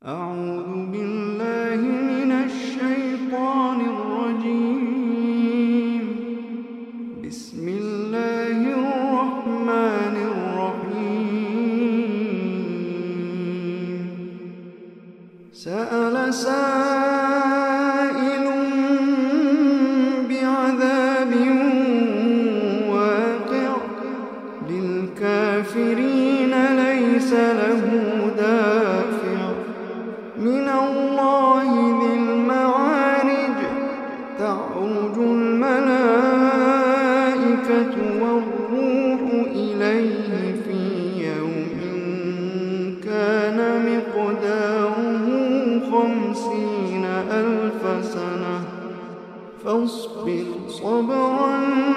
أعوذ بالله من الشيطان الرجيم. بسم الله الرحمن الرحيم. سأل سائل بعذاب واقع للكافرين ليس له دافع من الله ذي المعارج. تعرج الملائكة والروح إليه في يوم كان مقداره 50,000 سنة فاصبر صبرا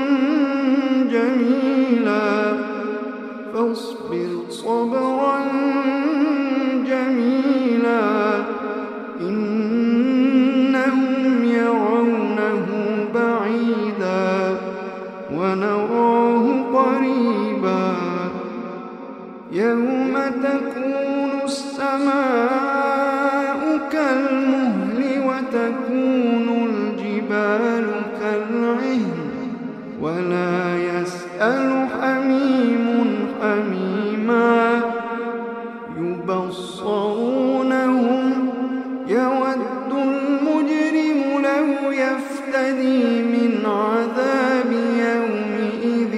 جميلا إنهم يرونه بعيدا ونراه قريبا. يوم تكون السماء كالمهل وتكون الجبال كالعهن ولا يسأل حميم حميما. يبصرونهم يود المجرم لو يفتدي من عذاب يومئذ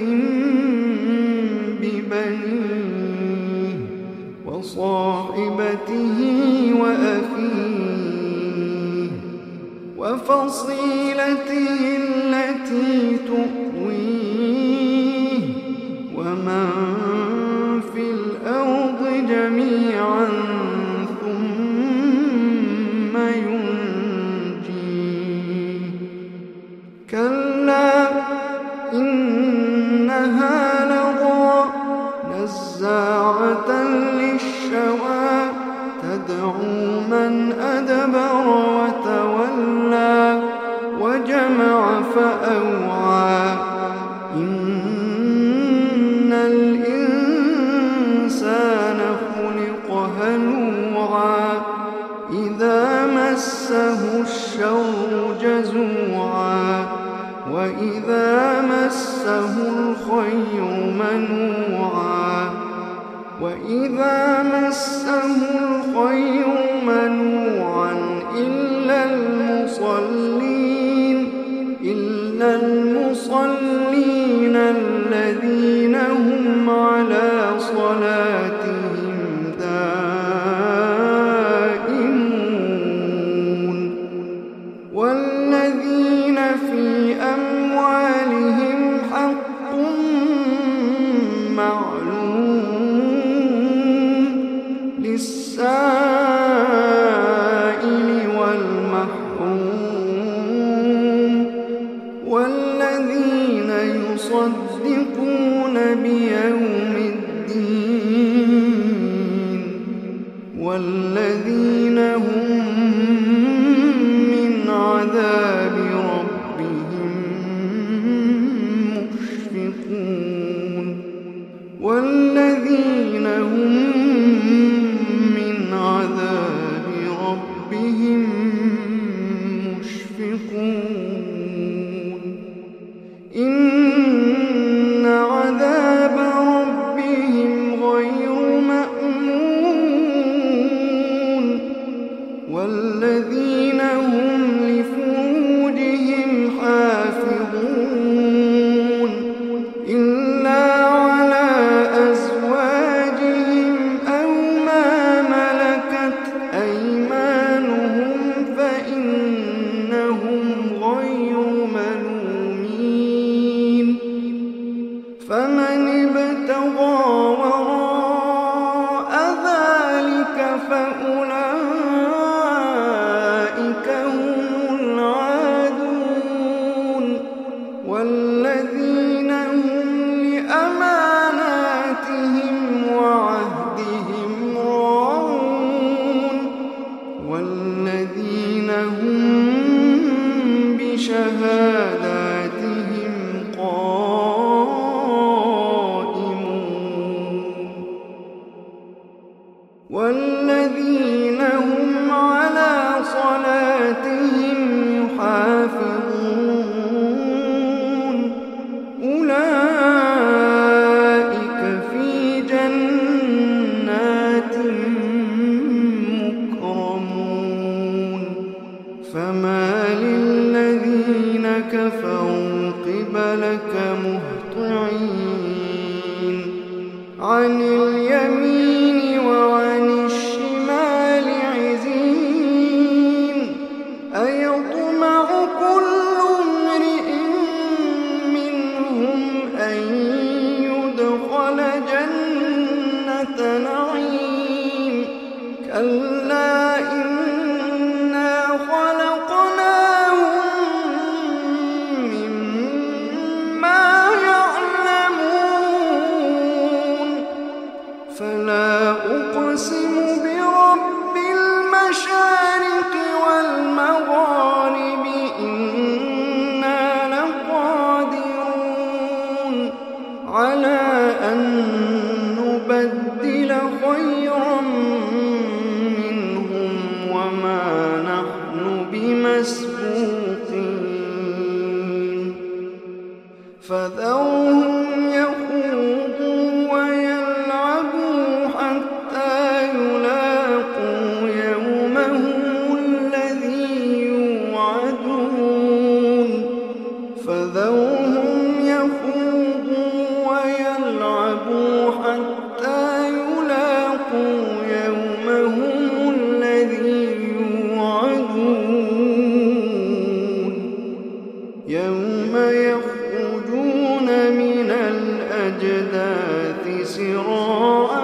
ببنيه وصاحبته وأخيه وفصيلته التي تؤويه ومن في الأرض جميعا ثم ينجيه. كلا إنها لظى نزاعة للشوى تدعو من أدبر وتولى وجمع فأوعى. إن الإنسان خلق هلوعا إذا مسه الشر جزوعا وإذا مسه الخير منوعا إلا المصلين الذين هم على صلاتهم دائمون. والذين في أموالهم حق معلوم للسائل والمحروم. والذين يصدقون بيوم الدين والذين هم من عذاب ربهم مشفقون. والذين هم من عذاب ربهم مشفقون. إن عذاب ربهم غير مأمون. والذين هم لفروجهم حافظون إلا على أزواجهم أو ما ملكت أيمانهم فإنهم غير ملومين. فمن ابتغى وراء ذلك فأولئك فمال الذين كفروا قبلك مهطعين عن اليمين وعن الشمال عزين أيطمع كل امرئ منهم أن يدخل جنة نعيم كلا إنا خلقناهم مما يعلمون فلا أقسم برب المشارق والمغارب إنا لقادرون على أن نبدل خيرا منهم وما نحن بمسبوقين فذرهم يخوضوا ويلعبوا حتى يلاقوا يومهم الذي يوعدون فذرهم يخوضوا ويلعبوا حتى يلاقوا يومهم الذي يوعدون يوم يخرجون من الأجداث سراعا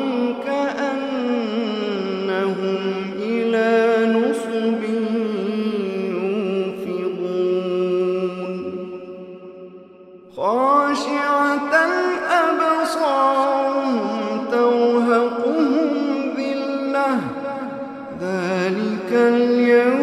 كأنهم إلى نصب يوفضون خاشعة أبصارهم ترهقهم ذلة ذلك اليوم